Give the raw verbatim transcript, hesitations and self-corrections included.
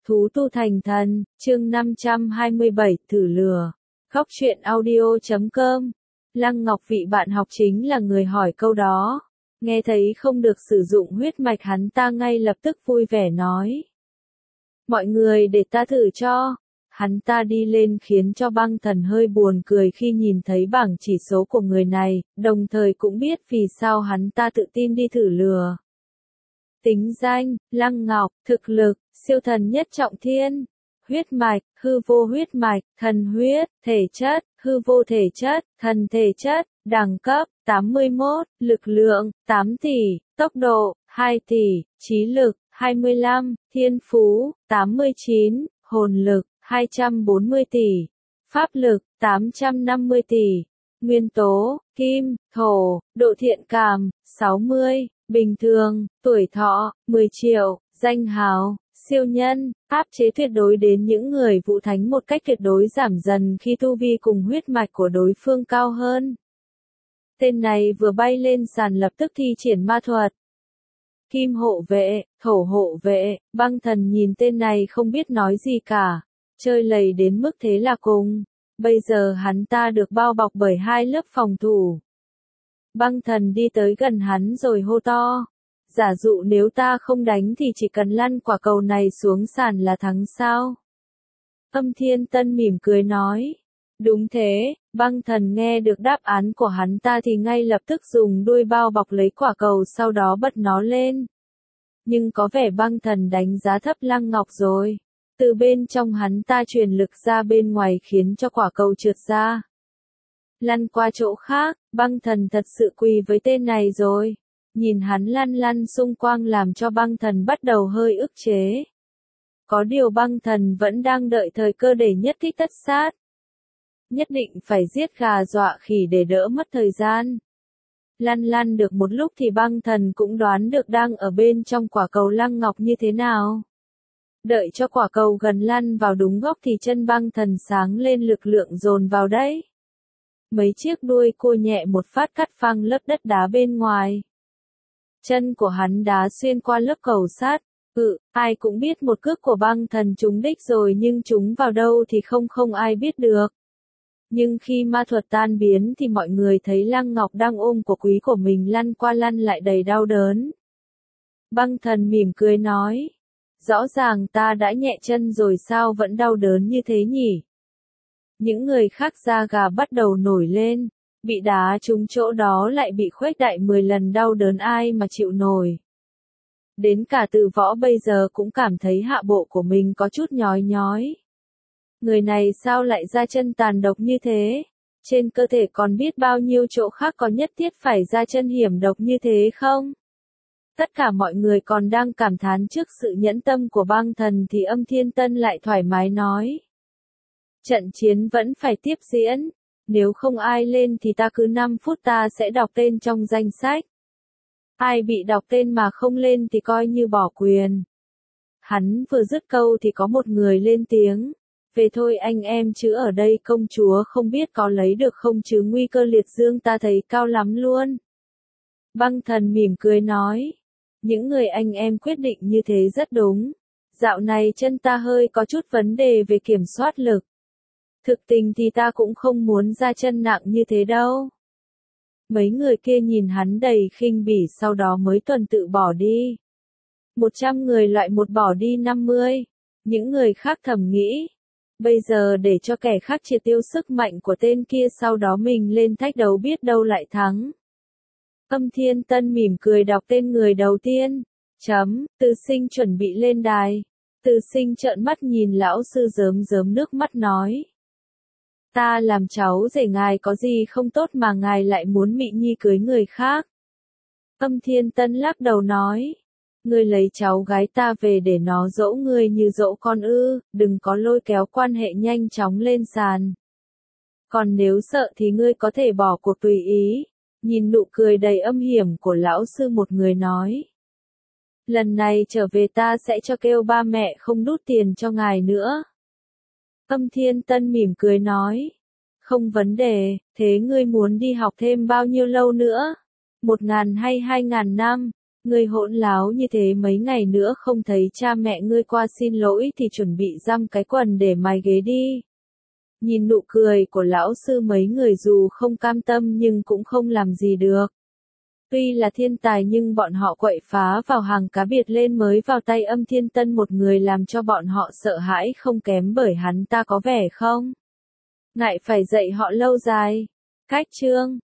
Thú tu thành thần, chương năm trăm hai mươi bảy, thử lừa. Góc truyện audio chấm com. Lăng Ngọc vị bạn học chính là người hỏi câu đó. Nghe thấy không được sử dụng huyết mạch, hắn ta ngay lập tức vui vẻ nói. Mọi người để ta thử cho. Hắn ta đi lên khiến cho Băng Thần hơi buồn cười khi nhìn thấy bảng chỉ số của người này, đồng thời cũng biết vì sao hắn ta tự tin đi thử lừa. Tính danh, Lăng Ngọc, thực lực, siêu thần nhất trọng thiên, huyết mạch, hư vô huyết mạch, thần huyết, thể chất, hư vô thể chất, thần thể chất, đẳng cấp, tám mươi mốt, lực lượng, tám tỷ, tốc độ, hai tỷ, trí lực, hai mươi lăm, thiên phú, tám mươi chín, hồn lực, hai trăm bốn mươi tỷ, pháp lực, tám trăm năm mươi tỷ, nguyên tố, kim, thổ, độ thiện cảm, sáu mươi, bình thường, tuổi thọ, mười triệu, danh hào, siêu nhân, áp chế tuyệt đối đến những người vũ thánh một cách tuyệt đối, giảm dần khi tu vi cùng huyết mạch của đối phương cao hơn. Tên này vừa bay lên sàn lập tức thi triển ma thuật. Kim hộ vệ, thổ hộ vệ, Băng Thần nhìn tên này không biết nói gì cả, chơi lầy đến mức thế là cùng. Bây giờ hắn ta được bao bọc bởi hai lớp phòng thủ. Băng Thần đi tới gần hắn rồi hô to. Giả dụ nếu ta không đánh thì chỉ cần lăn quả cầu này xuống sàn là thắng sao? Âm Thiên Tân mỉm cười nói. Đúng thế, Băng Thần nghe được đáp án của hắn ta thì ngay lập tức dùng đuôi bao bọc lấy quả cầu, sau đó bật nó lên. Nhưng có vẻ Băng Thần đánh giá thấp Lăng Ngọc rồi. Từ bên trong hắn ta truyền lực ra bên ngoài khiến cho quả cầu trượt ra. Lăn qua chỗ khác, Băng Thần thật sự quỳ với tên này rồi. Nhìn hắn lăn lăn xung quanh làm cho Băng Thần bắt đầu hơi ức chế. Có điều Băng Thần vẫn đang đợi thời cơ để nhất kích tất sát. Nhất định phải giết gà dọa khỉ để đỡ mất thời gian. Lăn lăn được một lúc thì Băng Thần cũng đoán được đang ở bên trong quả cầu Lăng Ngọc như thế nào. Đợi cho quả cầu gần lăn vào đúng góc thì chân Băng Thần sáng lên, lực lượng dồn vào đấy. Mấy chiếc đuôi cua nhẹ một phát cắt phăng lớp đất đá bên ngoài. Chân của hắn đá xuyên qua lớp cầu sắt. Ừ, ai cũng biết một cước của Băng Thần trúng đích rồi, nhưng trúng vào đâu thì không không ai biết được. Nhưng khi ma thuật tan biến thì mọi người thấy Lăng Ngọc đang ôm của quý của mình lăn qua lăn lại đầy đau đớn. Băng Thần mỉm cười nói. Rõ ràng ta đã nhẹ chân rồi sao vẫn đau đớn như thế nhỉ? Những người khác da gà bắt đầu nổi lên, bị đá trúng chỗ đó lại bị khuếch đại mười lần, đau đớn ai mà chịu nổi. Đến cả Từ Võ bây giờ cũng cảm thấy hạ bộ của mình có chút nhói nhói. Người này sao lại ra chân tàn độc như thế? Trên cơ thể còn biết bao nhiêu chỗ khác, có nhất thiết phải ra chân hiểm độc như thế không? Tất cả mọi người còn đang cảm thán trước sự nhẫn tâm của Băng Thần thì Âm Thiên Tân lại thoải mái nói. Trận chiến vẫn phải tiếp diễn. Nếu không ai lên thì ta cứ năm phút ta sẽ đọc tên trong danh sách. Ai bị đọc tên mà không lên thì coi như bỏ quyền. Hắn vừa dứt câu thì có một người lên tiếng. Về thôi anh em, chứ ở đây công chúa không biết có lấy được không chứ nguy cơ liệt dương ta thấy cao lắm luôn. Băng Thần mỉm cười nói. Những người anh em quyết định như thế rất đúng. Dạo này chân ta hơi có chút vấn đề về kiểm soát lực. Thực tình thì ta cũng không muốn ra chân nặng như thế đâu. Mấy người kia nhìn hắn đầy khinh bỉ, sau đó mới tuần tự bỏ đi. Một trăm người loại một bỏ đi năm mươi. Những người khác thầm nghĩ. Bây giờ để cho kẻ khác triệt tiêu sức mạnh của tên kia, sau đó mình lên thách đấu biết đâu lại thắng. Âm Thiên Tân mỉm cười đọc tên người đầu tiên. Chấm, Từ Sinh chuẩn bị lên đài. Từ Sinh trợn mắt nhìn lão sư rớm rớm nước mắt nói. Ta làm cháu rể ngài có gì không tốt mà ngài lại muốn Mị Nhi cưới người khác. Âm Thiên Tân lắc đầu nói. Ngươi lấy cháu gái ta về để nó dỗ ngươi như dỗ con ư, đừng có lôi kéo quan hệ, nhanh chóng lên sàn. Còn nếu sợ thì ngươi có thể bỏ cuộc tùy ý. Nhìn nụ cười đầy âm hiểm của lão sư, một người nói. Lần này trở về ta sẽ cho kêu ba mẹ không đút tiền cho ngài nữa. Âm Thiên Tân mỉm cười nói. Không vấn đề, thế ngươi muốn đi học thêm bao nhiêu lâu nữa? Một ngàn hay hai ngàn năm? Ngươi hỗn láo như thế mấy ngày nữa không thấy cha mẹ ngươi qua xin lỗi thì chuẩn bị giăng cái quần để mài ghế đi. Nhìn nụ cười của lão sư mấy người dù không cam tâm nhưng cũng không làm gì được. Tuy là thiên tài nhưng bọn họ quậy phá vào hàng cá biệt lên mới vào tay Âm Thiên Tân, một người làm cho bọn họ sợ hãi không kém bởi hắn ta có vẻ không ngại phải dạy họ lâu dài. Cách chương